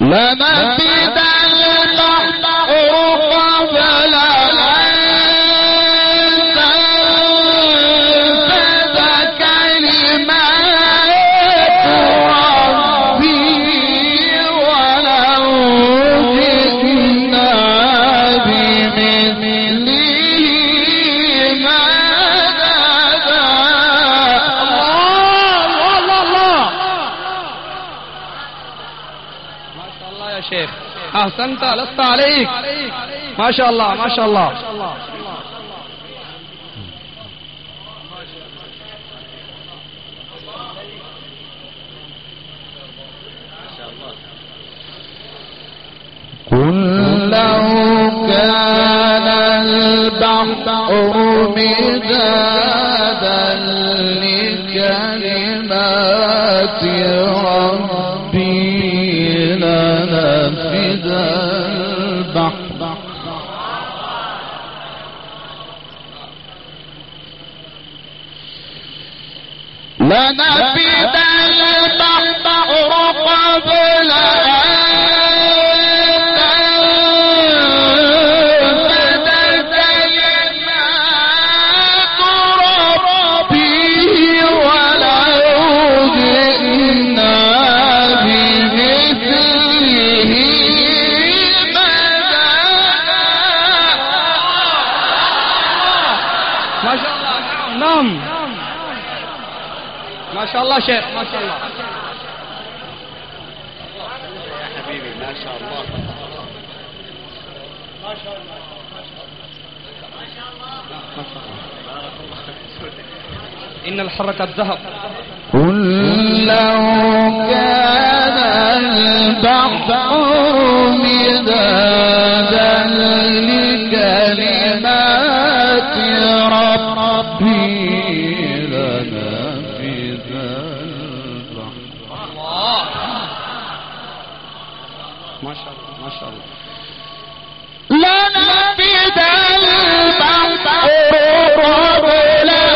لنفد البحر قبل أن تنفد كلمات ربي ولو جئنا بمثله مددا. الله ما شاء الله يا شيخ، أحسنت، لست عليك، ما شاء الله ما شاء الله. قل لو كان البحر مدادا لكلمات ربي لنفد البحر لنفد البحر قبل ما شاء الله شيخ، ما شاء الله يا حبيبي، ما شاء الله ما شاء الله ما شاء الله. إن الحركة الذهب. قل لو كان البحر مدادا لكلمات ربي ما شاء الله ما شاء الله. لنفد البحر قبل أن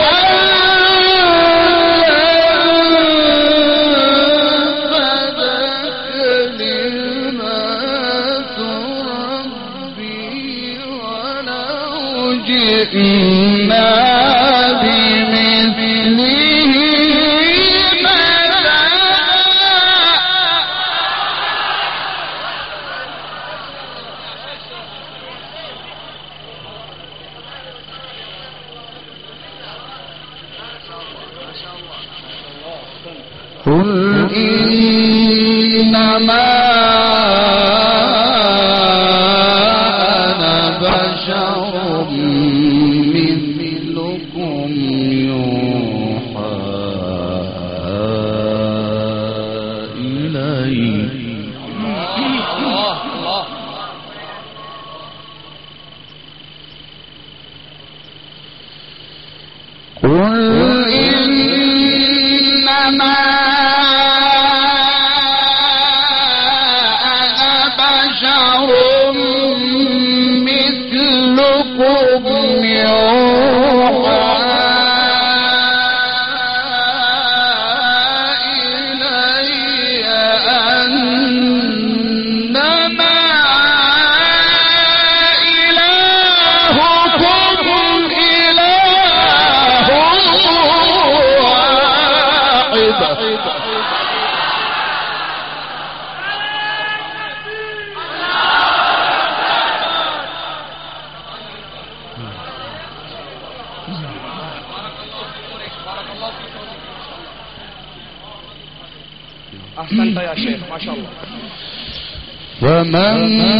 تنفد كلمات ربي ولو جئنا بمثله مددا. قل إنما أنا بشر مثلكم يوحى إلي. قل إنما مثلكم يوحى إلي أنما إلهكم إله واحد. أحسنت يا شيخ، ما شاء الله. فمن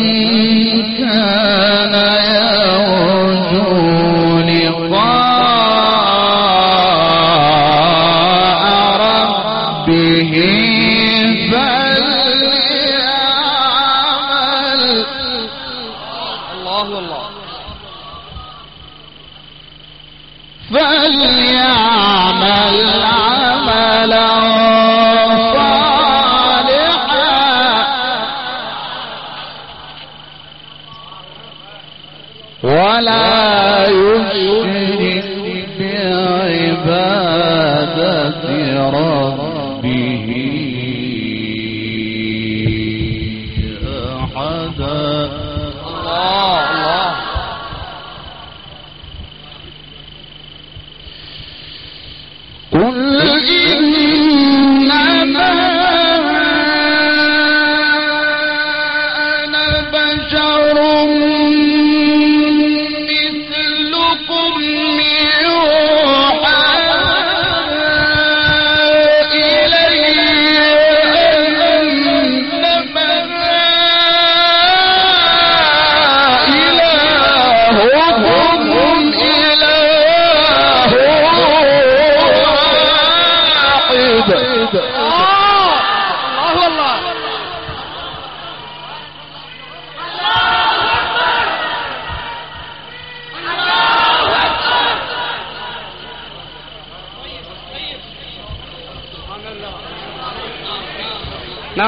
كان يرجو لقاء ربه فليعمل الله الله فليعمل عملا ولا يشرك بعبادة ربه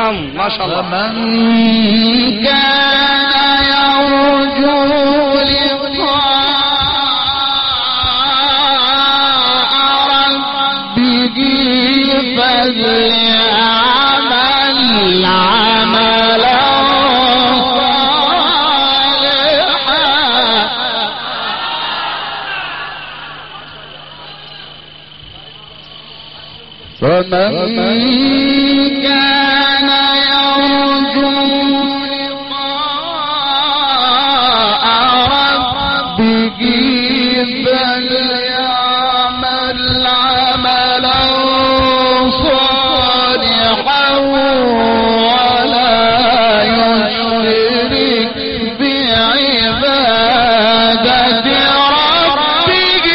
نعم ما شاء الله. فمن كان يرجو لقاء ربه فليعمل عملا فمن كان يرجو لقاء ربه فليعمل عملا صالحا ولا يشرك بعبادة ربه